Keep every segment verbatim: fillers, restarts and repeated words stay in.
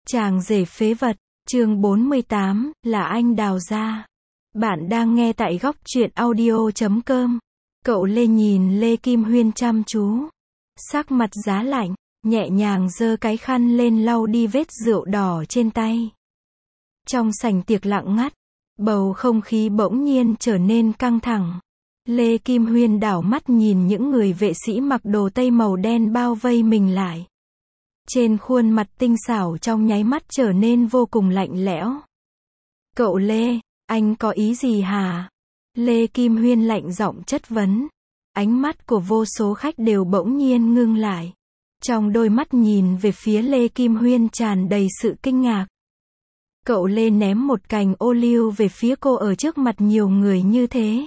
Chàng rể phế vật, chương bốn mươi tám, là anh đào ra. Bạn đang nghe tại góc truyện audio chấm com. Cậu Lê nhìn Lê Kim Huyên chăm chú. Sắc mặt giá lạnh, nhẹ nhàng giơ cái khăn lên lau đi vết rượu đỏ trên tay. Trong sảnh tiệc lặng ngắt, bầu không khí bỗng nhiên trở nên căng thẳng. Lê Kim Huyên đảo mắt nhìn những người vệ sĩ mặc đồ tây màu đen bao vây mình lại. Trên khuôn mặt tinh xảo trong nháy mắt trở nên vô cùng lạnh lẽo. Cậu Lê, anh có ý gì hả? Lê Kim Huyên lạnh giọng chất vấn. Ánh mắt của vô số khách đều bỗng nhiên ngưng lại. Trong đôi mắt nhìn về phía Lê Kim Huyên tràn đầy sự kinh ngạc. Cậu Lê ném một cành ô liu về phía cô ở trước mặt nhiều người như thế.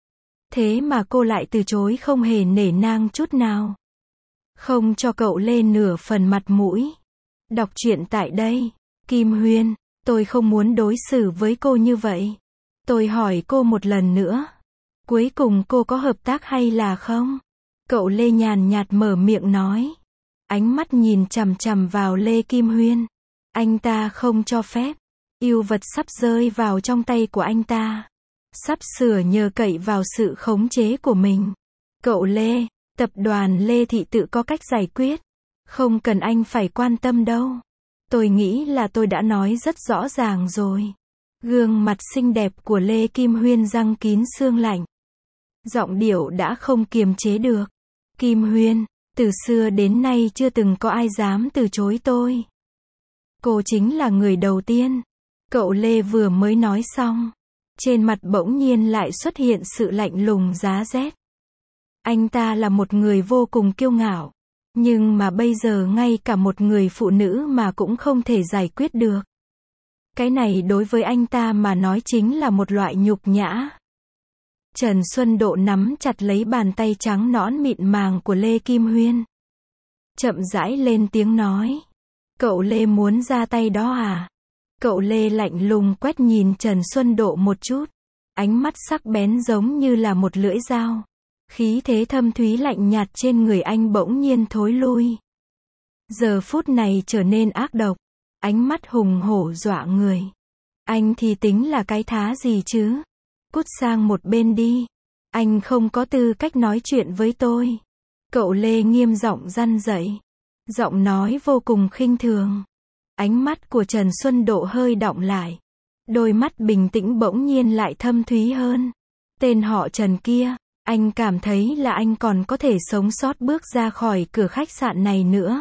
Thế mà cô lại từ chối không hề nể nang chút nào. Không cho cậu Lê nửa phần mặt mũi. Đọc truyện tại đây. Kim Huyên, tôi không muốn đối xử với cô như vậy. Tôi hỏi cô một lần nữa. Cuối cùng cô có hợp tác hay là không? Cậu Lê nhàn nhạt mở miệng nói. Ánh mắt nhìn chằm chằm vào Lê Kim Huyên. Anh ta không cho phép. Yêu vật sắp rơi vào trong tay của anh ta. Sắp sửa nhờ cậy vào sự khống chế của mình. Cậu Lê, tập đoàn Lê Thị tự có cách giải quyết. Không cần anh phải quan tâm đâu. Tôi nghĩ là tôi đã nói rất rõ ràng rồi. Gương mặt xinh đẹp của Lê Kim Huyên răng kín sương lạnh. Giọng điệu đã không kiềm chế được. Kim Huyên, từ xưa đến nay chưa từng có ai dám từ chối tôi. Cô chính là người đầu tiên. Cậu Lê vừa mới nói xong. Trên mặt bỗng nhiên lại xuất hiện sự lạnh lùng giá rét. Anh ta là một người vô cùng kiêu ngạo. Nhưng mà bây giờ ngay cả một người phụ nữ mà cũng không thể giải quyết được. Cái này đối với anh ta mà nói chính là một loại nhục nhã. Trần Xuân Độ nắm chặt lấy bàn tay trắng nõn mịn màng của Lê Kim Huyên. Chậm rãi lên tiếng nói. Cậu Lê muốn ra tay đó à? Cậu Lê lạnh lùng quét nhìn Trần Xuân Độ một chút. Ánh mắt sắc bén giống như là một lưỡi dao. Khí thế thâm thúy lạnh nhạt trên người anh bỗng nhiên thối lui. Giờ phút này trở nên ác độc. Ánh mắt hùng hổ dọa người. Anh thì tính là cái thá gì chứ? Cút sang một bên đi. Anh không có tư cách nói chuyện với tôi. Cậu Lê nghiêm giọng răn dậy. Giọng nói vô cùng khinh thường. Ánh mắt của Trần Xuân Độ hơi đọng lại. Đôi mắt bình tĩnh bỗng nhiên lại thâm thúy hơn. Tên họ Trần kia, anh cảm thấy là anh còn có thể sống sót bước ra khỏi cửa khách sạn này nữa.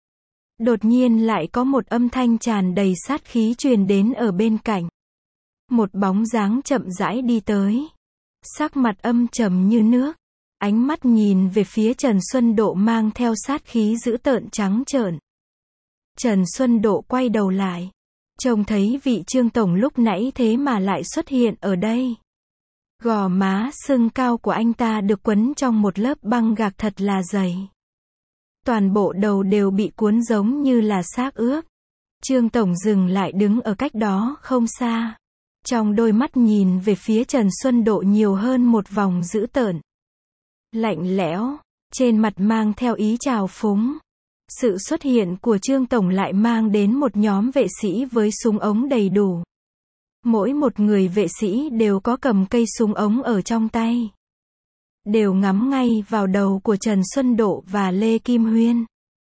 Đột nhiên lại có một âm thanh tràn đầy sát khí truyền đến ở bên cạnh. Một bóng dáng chậm rãi đi tới. Sắc mặt âm trầm như nước. Ánh mắt nhìn về phía Trần Xuân Độ mang theo sát khí dữ tợn trắng trợn. Trần Xuân Độ quay đầu lại. Trông thấy vị Trương Tổng lúc nãy thế mà lại xuất hiện ở đây. Gò má sưng cao của anh ta được quấn trong một lớp băng gạc thật là dày. Toàn bộ đầu đều bị cuốn giống như là xác ướp. Trương Tổng dừng lại đứng ở cách đó không xa. Trong đôi mắt nhìn về phía Trần Xuân Độ nhiều hơn một vòng dữ tợn. Lạnh lẽo, trên mặt mang theo ý trào phúng. Sự xuất hiện của Trương Tổng lại mang đến một nhóm vệ sĩ với súng ống đầy đủ. Mỗi một người vệ sĩ đều có cầm cây súng ống ở trong tay. Đều ngắm ngay vào đầu của Trần Xuân Độ và Lê Kim Huyên.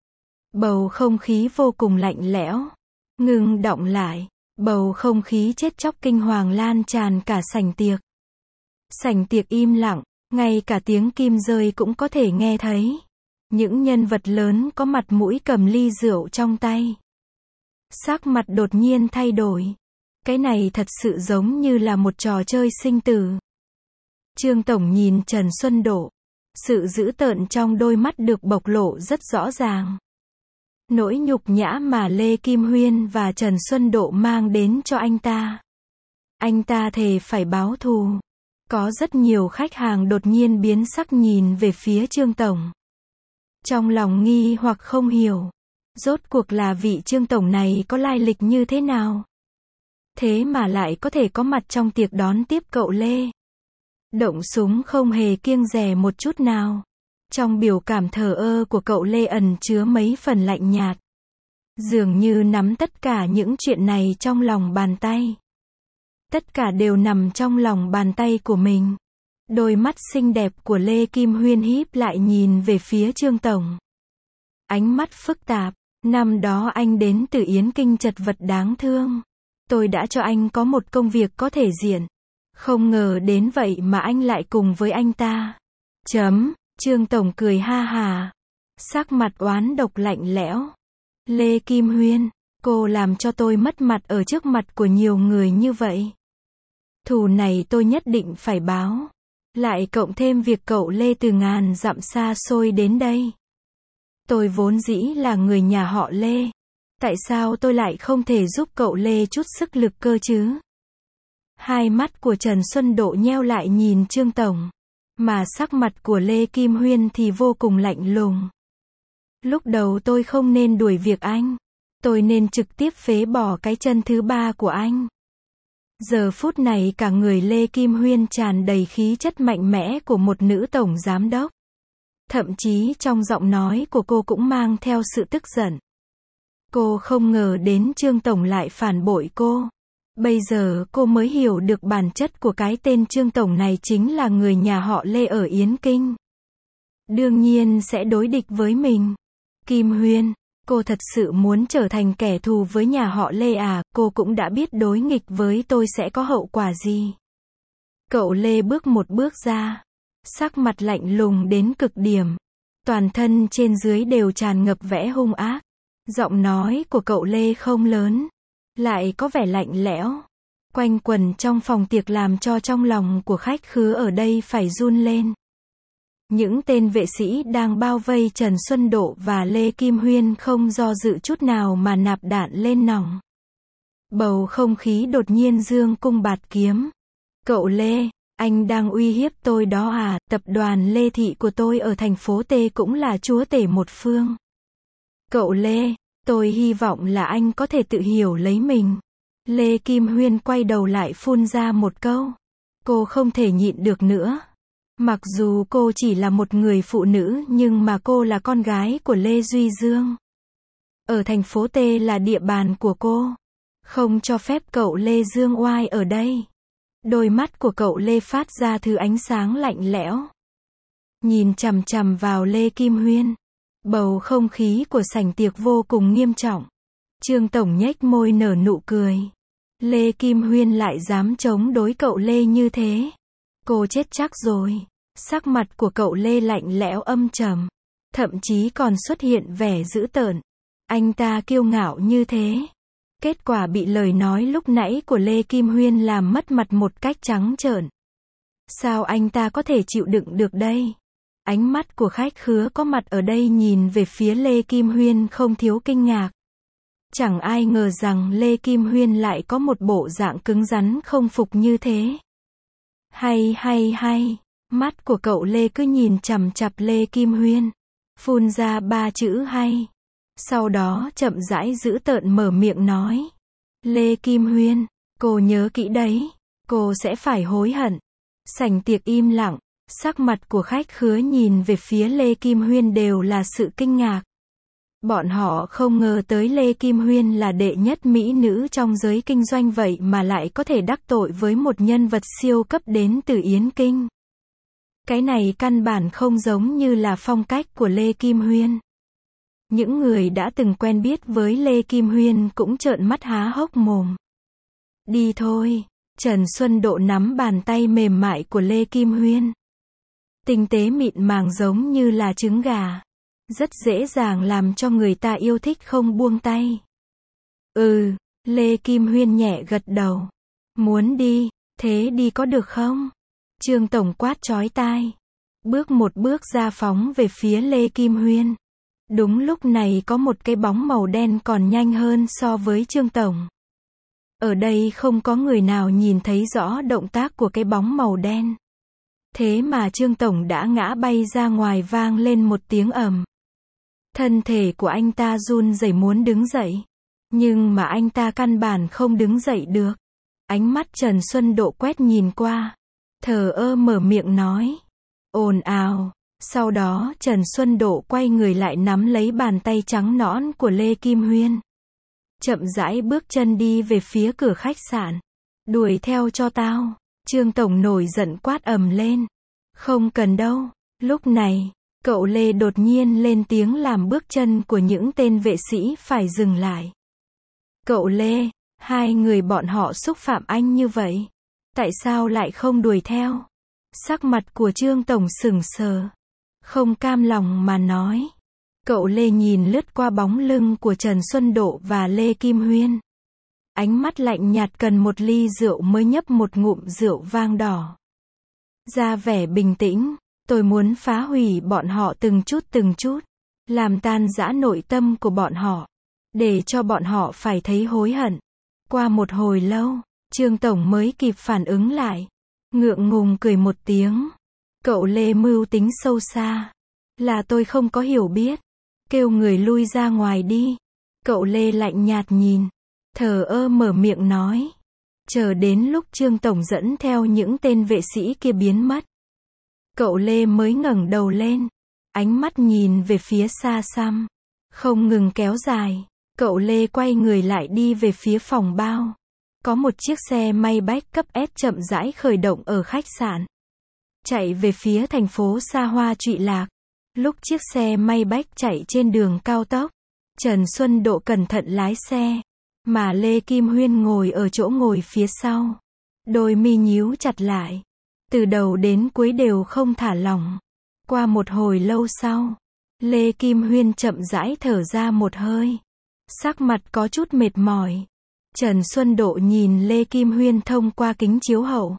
Bầu không khí vô cùng lạnh lẽo. Ngưng đọng lại. Bầu không khí chết chóc kinh hoàng lan tràn cả sảnh tiệc. Sảnh tiệc im lặng, ngay cả tiếng kim rơi cũng có thể nghe thấy. Những nhân vật lớn có mặt mũi cầm ly rượu trong tay. Sắc mặt đột nhiên thay đổi. Cái này thật sự giống như là một trò chơi sinh tử. Trương Tổng nhìn Trần Xuân Độ. Sự dữ tợn trong đôi mắt được bộc lộ rất rõ ràng. Nỗi nhục nhã mà Lê Kim Huyên và Trần Xuân Độ mang đến cho anh ta. Anh ta thề phải báo thù. Có rất nhiều khách hàng đột nhiên biến sắc nhìn về phía Trương Tổng. Trong lòng nghi hoặc không hiểu. Rốt cuộc là vị Trương Tổng này có lai lịch như thế nào? Thế mà lại có thể có mặt trong tiệc đón tiếp cậu Lê. Động súng không hề kiêng dè một chút nào. Trong biểu cảm thờ ơ của cậu Lê ẩn chứa mấy phần lạnh nhạt. Dường như nắm tất cả những chuyện này trong lòng bàn tay. Tất cả đều nằm trong lòng bàn tay của mình. Đôi mắt xinh đẹp của Lê Kim Huyên híp lại nhìn về phía Trương Tổng. Ánh mắt phức tạp. Năm đó anh đến từ Yến Kinh chật vật đáng thương. Tôi đã cho anh có một công việc có thể diện. Không ngờ đến vậy mà anh lại cùng với anh ta. Chấm. Trương Tổng cười ha hà. Sắc mặt oán độc lạnh lẽo. Lê Kim Huyên, cô làm cho tôi mất mặt ở trước mặt của nhiều người như vậy. Thù này tôi nhất định phải báo. Lại cộng thêm việc cậu Lê từ ngàn dặm xa xôi đến đây. Tôi vốn dĩ là người nhà họ Lê. Tại sao tôi lại không thể giúp cậu Lê chút sức lực cơ chứ? Hai mắt của Trần Xuân Độ nheo lại nhìn Trương Tổng. Mà sắc mặt của Lê Kim Huyên thì vô cùng lạnh lùng. Lúc đầu tôi không nên đuổi việc anh. Tôi nên trực tiếp phế bỏ cái chân thứ ba của anh. Giờ phút này cả người Lê Kim Huyên tràn đầy khí chất mạnh mẽ của một nữ tổng giám đốc. Thậm chí trong giọng nói của cô cũng mang theo sự tức giận. Cô không ngờ đến Trương Tổng lại phản bội cô. Bây giờ cô mới hiểu được bản chất của cái tên Trương Tổng này chính là người nhà họ Lê ở Yến Kinh. Đương nhiên sẽ đối địch với mình. Kim Huyên, cô thật sự muốn trở thành kẻ thù với nhà họ Lê à? Cô cũng đã biết đối nghịch với tôi sẽ có hậu quả gì. Cậu Lê bước một bước ra. Sắc mặt lạnh lùng đến cực điểm. Toàn thân trên dưới đều tràn ngập vẻ hung ác. Giọng nói của cậu Lê không lớn. Lại có vẻ lạnh lẽo. Quanh quẩn trong phòng tiệc làm cho trong lòng của khách khứa ở đây phải run lên. Những tên vệ sĩ đang bao vây Trần Xuân Độ và Lê Kim Huyên không do dự chút nào mà nạp đạn lên nòng. Bầu không khí đột nhiên dương cung bạt kiếm. Cậu Lê, anh đang uy hiếp tôi đó à? Tập đoàn Lê Thị của tôi ở thành phố T cũng là chúa tể một phương. Cậu Lê, tôi hy vọng là anh có thể tự hiểu lấy mình. Lê Kim Huyên quay đầu lại phun ra một câu. Cô không thể nhịn được nữa. Mặc dù cô chỉ là một người phụ nữ nhưng mà cô là con gái của Lê Duy Dương. Ở thành phố T là địa bàn của cô. Không cho phép cậu Lê dương oai ở đây. Đôi mắt của cậu Lê phát ra thứ ánh sáng lạnh lẽo. Nhìn chằm chằm vào Lê Kim Huyên. Bầu không khí của sảnh tiệc vô cùng nghiêm trọng. Trương Tổng nhếch môi nở nụ cười. Lê Kim Huyên lại dám chống đối cậu Lê như thế. Cô chết chắc rồi. Sắc mặt của cậu Lê lạnh lẽo âm trầm. Thậm chí còn xuất hiện vẻ dữ tợn. Anh ta kiêu ngạo như thế. Kết quả bị lời nói lúc nãy của Lê Kim Huyên làm mất mặt một cách trắng trợn. Sao anh ta có thể chịu đựng được đây? Ánh mắt của khách khứa có mặt ở đây nhìn về phía Lê Kim Huyên không thiếu kinh ngạc. Chẳng ai ngờ rằng Lê Kim Huyên lại có một bộ dạng cứng rắn không phục như thế. Hay hay hay, mắt của cậu Lê cứ nhìn chằm chằm Lê Kim Huyên. Phun ra ba chữ hay. Sau đó chậm rãi giữ tợn mở miệng nói. Lê Kim Huyên, cô nhớ kỹ đấy. Cô sẽ phải hối hận. Sảnh tiệc im lặng. Sắc mặt của khách khứa nhìn về phía Lê Kim Huyên đều là sự kinh ngạc. Bọn họ không ngờ tới Lê Kim Huyên là đệ nhất mỹ nữ trong giới kinh doanh vậy mà lại có thể đắc tội với một nhân vật siêu cấp đến từ Yến Kinh. Cái này căn bản không giống như là phong cách của Lê Kim Huyên. Những người đã từng quen biết với Lê Kim Huyên cũng trợn mắt há hốc mồm. Đi thôi. Trần Xuân Độ nắm bàn tay mềm mại của Lê Kim Huyên. Tinh tế mịn màng giống như là trứng gà. Rất dễ dàng làm cho người ta yêu thích không buông tay. Ừ, Lê Kim Huyên nhẹ gật đầu. Muốn đi, thế đi có được không? Trương Tổng quát chói tai. Bước một bước ra phóng về phía Lê Kim Huyên. Đúng lúc này có một cái bóng màu đen còn nhanh hơn so với Trương Tổng. Ở đây không có người nào nhìn thấy rõ động tác của cái bóng màu đen. Thế mà Trương Tổng đã ngã bay ra ngoài vang lên một tiếng ầm. Thân thể của anh ta run rẩy muốn đứng dậy. Nhưng mà anh ta căn bản không đứng dậy được. Ánh mắt Trần Xuân Độ quét nhìn qua. Thờ ơ mở miệng nói. Ồn ào, Sau đó Trần Xuân Độ quay người lại nắm lấy bàn tay trắng nõn của Lê Kim Huyên. Chậm rãi bước chân đi về phía cửa khách sạn. Đuổi theo cho tao. Trương Tổng nổi giận quát ầm lên. Không cần đâu. Lúc này, cậu Lê đột nhiên lên tiếng làm bước chân của những tên vệ sĩ phải dừng lại. Cậu Lê, hai người bọn họ xúc phạm anh như vậy. Tại sao lại không đuổi theo? Sắc mặt của Trương Tổng sững sờ. Không cam lòng mà nói. Cậu Lê nhìn lướt qua bóng lưng của Trần Xuân Độ và Lê Kim Huyên. Ánh mắt lạnh nhạt cần một ly rượu mới nhấp một ngụm rượu vang đỏ. Ra vẻ bình tĩnh, tôi muốn phá hủy bọn họ từng chút từng chút. Làm tan rã nội tâm của bọn họ. Để cho bọn họ phải thấy hối hận. Qua một hồi lâu, Trương Tổng mới kịp phản ứng lại. Ngượng ngùng cười một tiếng. Cậu Lê mưu tính sâu xa. Là tôi không có hiểu biết. Kêu người lui ra ngoài đi. Cậu Lê lạnh nhạt nhìn. Thờ ơ mở miệng nói. Chờ đến lúc Trương Tổng dẫn theo những tên vệ sĩ kia biến mất. Cậu Lê mới ngẩng đầu lên. Ánh mắt nhìn về phía xa xăm. Không ngừng kéo dài. Cậu Lê quay người lại đi về phía phòng bao. Có một chiếc xe may bách cấp S chậm rãi khởi động ở khách sạn. Chạy về phía thành phố xa hoa trụy lạc. Lúc chiếc xe may bách chạy trên đường cao tốc, Trần Xuân Độ cẩn thận lái xe, mà Lê Kim Huyên ngồi ở chỗ ngồi phía sau. Đôi mi nhíu chặt lại. Từ đầu đến cuối đều không thả lỏng. Qua một hồi lâu sau, Lê Kim Huyên chậm rãi thở ra một hơi. Sắc mặt có chút mệt mỏi. Trần Xuân Độ nhìn Lê Kim Huyên thông qua kính chiếu hậu.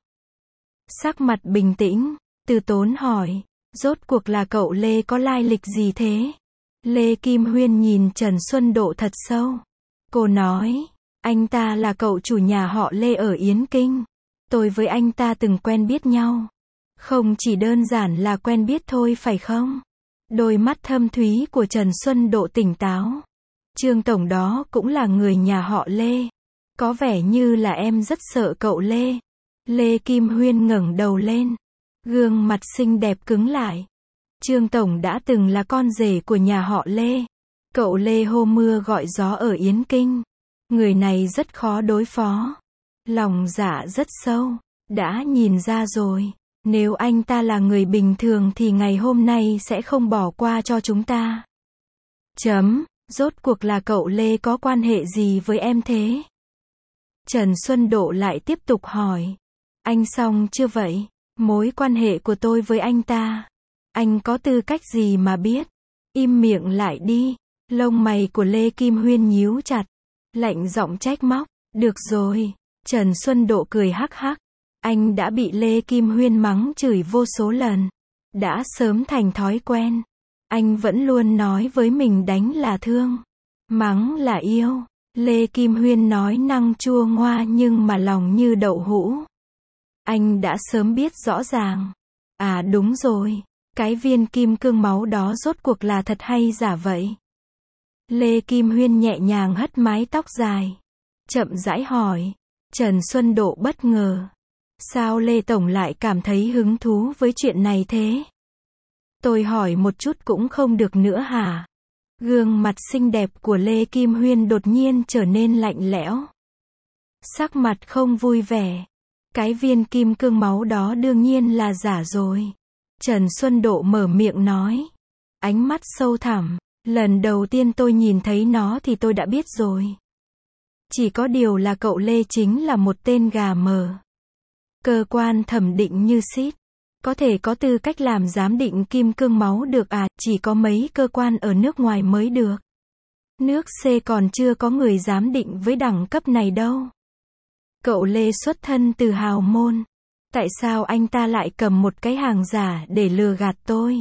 Sắc mặt bình tĩnh, từ tốn hỏi. Rốt cuộc là cậu Lê có lai lịch gì thế? Lê Kim Huyên nhìn Trần Xuân Độ thật sâu. Cô nói, anh ta là cậu chủ nhà họ Lê ở Yến Kinh. Tôi với anh ta từng quen biết nhau. Không chỉ đơn giản là quen biết thôi phải không? Đôi mắt thâm thúy của Trần Xuân Độ tỉnh táo. Trương Tổng đó cũng là người nhà họ Lê. Có vẻ như là em rất sợ cậu Lê. Lê Kim Huyên ngẩng đầu lên. Gương mặt xinh đẹp cứng lại. Trương Tổng đã từng là con rể của nhà họ Lê. Cậu Lê hô mưa gọi gió ở Yến Kinh. Người này rất khó đối phó. Lòng dạ rất sâu. Đã nhìn ra rồi. Nếu anh ta là người bình thường thì ngày hôm nay sẽ không bỏ qua cho chúng ta. Chấm. Rốt cuộc là cậu Lê có quan hệ gì với em thế? Trần Xuân Độ lại tiếp tục hỏi. Anh xong chưa vậy? Mối quan hệ của tôi với anh ta. Anh có tư cách gì mà biết? Im miệng lại đi. Lông mày của Lê Kim Huyên nhíu chặt. Lạnh giọng trách móc. Được rồi. Trần Xuân Độ cười hắc hắc. Anh đã bị Lê Kim Huyên mắng chửi vô số lần. Đã sớm thành thói quen. Anh vẫn luôn nói với mình đánh là thương. Mắng là yêu. Lê Kim Huyên nói năng chua ngoa nhưng mà lòng như đậu hũ. Anh đã sớm biết rõ ràng. À đúng rồi. Cái viên kim cương máu đó rốt cuộc là thật hay giả vậy? Lê Kim Huyên nhẹ nhàng hất mái tóc dài. Chậm rãi hỏi. Trần Xuân Độ bất ngờ. Sao Lê Tổng lại cảm thấy hứng thú với chuyện này thế? Tôi hỏi một chút cũng không được nữa hả? Gương mặt xinh đẹp của Lê Kim Huyên đột nhiên trở nên lạnh lẽo. Sắc mặt không vui vẻ. Cái viên kim cương máu đó đương nhiên là giả rồi. Trần Xuân Độ mở miệng nói. Ánh mắt sâu thẳm. Lần đầu tiên tôi nhìn thấy nó thì tôi đã biết rồi. Chỉ có điều là cậu Lê chính là một tên gà mờ. Cơ quan thẩm định như xít. Có thể có tư cách làm giám định kim cương máu được à, chỉ có mấy cơ quan ở nước ngoài mới được. Nước C còn chưa có người giám định với đẳng cấp này đâu. Cậu Lê xuất thân từ hào môn. Tại sao anh ta lại cầm một cái hàng giả để lừa gạt tôi?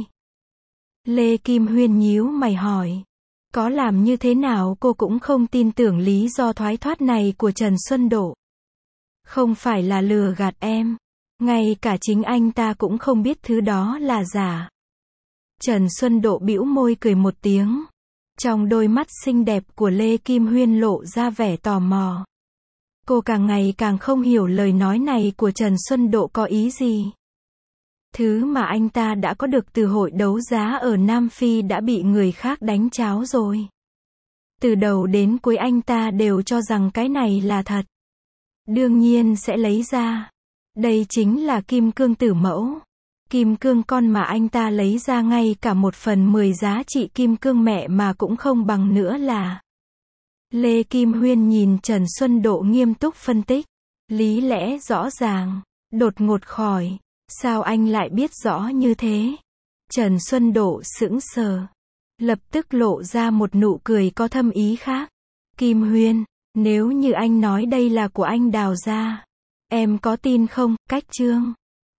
Lê Kim Huyên nhíu mày hỏi. Có làm như thế nào cô cũng không tin tưởng lý do thoái thoát này của Trần Xuân Độ. Không phải là lừa gạt em. Ngay cả chính anh ta cũng không biết thứ đó là giả. Trần Xuân Độ bĩu môi cười một tiếng. Trong đôi mắt xinh đẹp của Lê Kim Huyên lộ ra vẻ tò mò. Cô càng ngày càng không hiểu lời nói này của Trần Xuân Độ có ý gì. Thứ mà anh ta đã có được từ hội đấu giá ở Nam Phi đã bị người khác đánh tráo rồi. Từ đầu đến cuối anh ta đều cho rằng cái này là thật. Đương nhiên sẽ lấy ra. Đây chính là kim cương tử mẫu. Kim cương con mà anh ta lấy ra ngay cả một phần mười giá trị kim cương mẹ mà cũng không bằng nữa là. Lê Kim Huyên nhìn Trần Xuân Độ nghiêm túc phân tích. Lý lẽ rõ ràng. Đột ngột khỏi. Sao anh lại biết rõ như thế? Trần Xuân Độ sững sờ. Lập tức lộ ra một nụ cười có thâm ý khác. Kim Huyên, nếu như anh nói đây là của anh Đào gia, em có tin không? Cách chương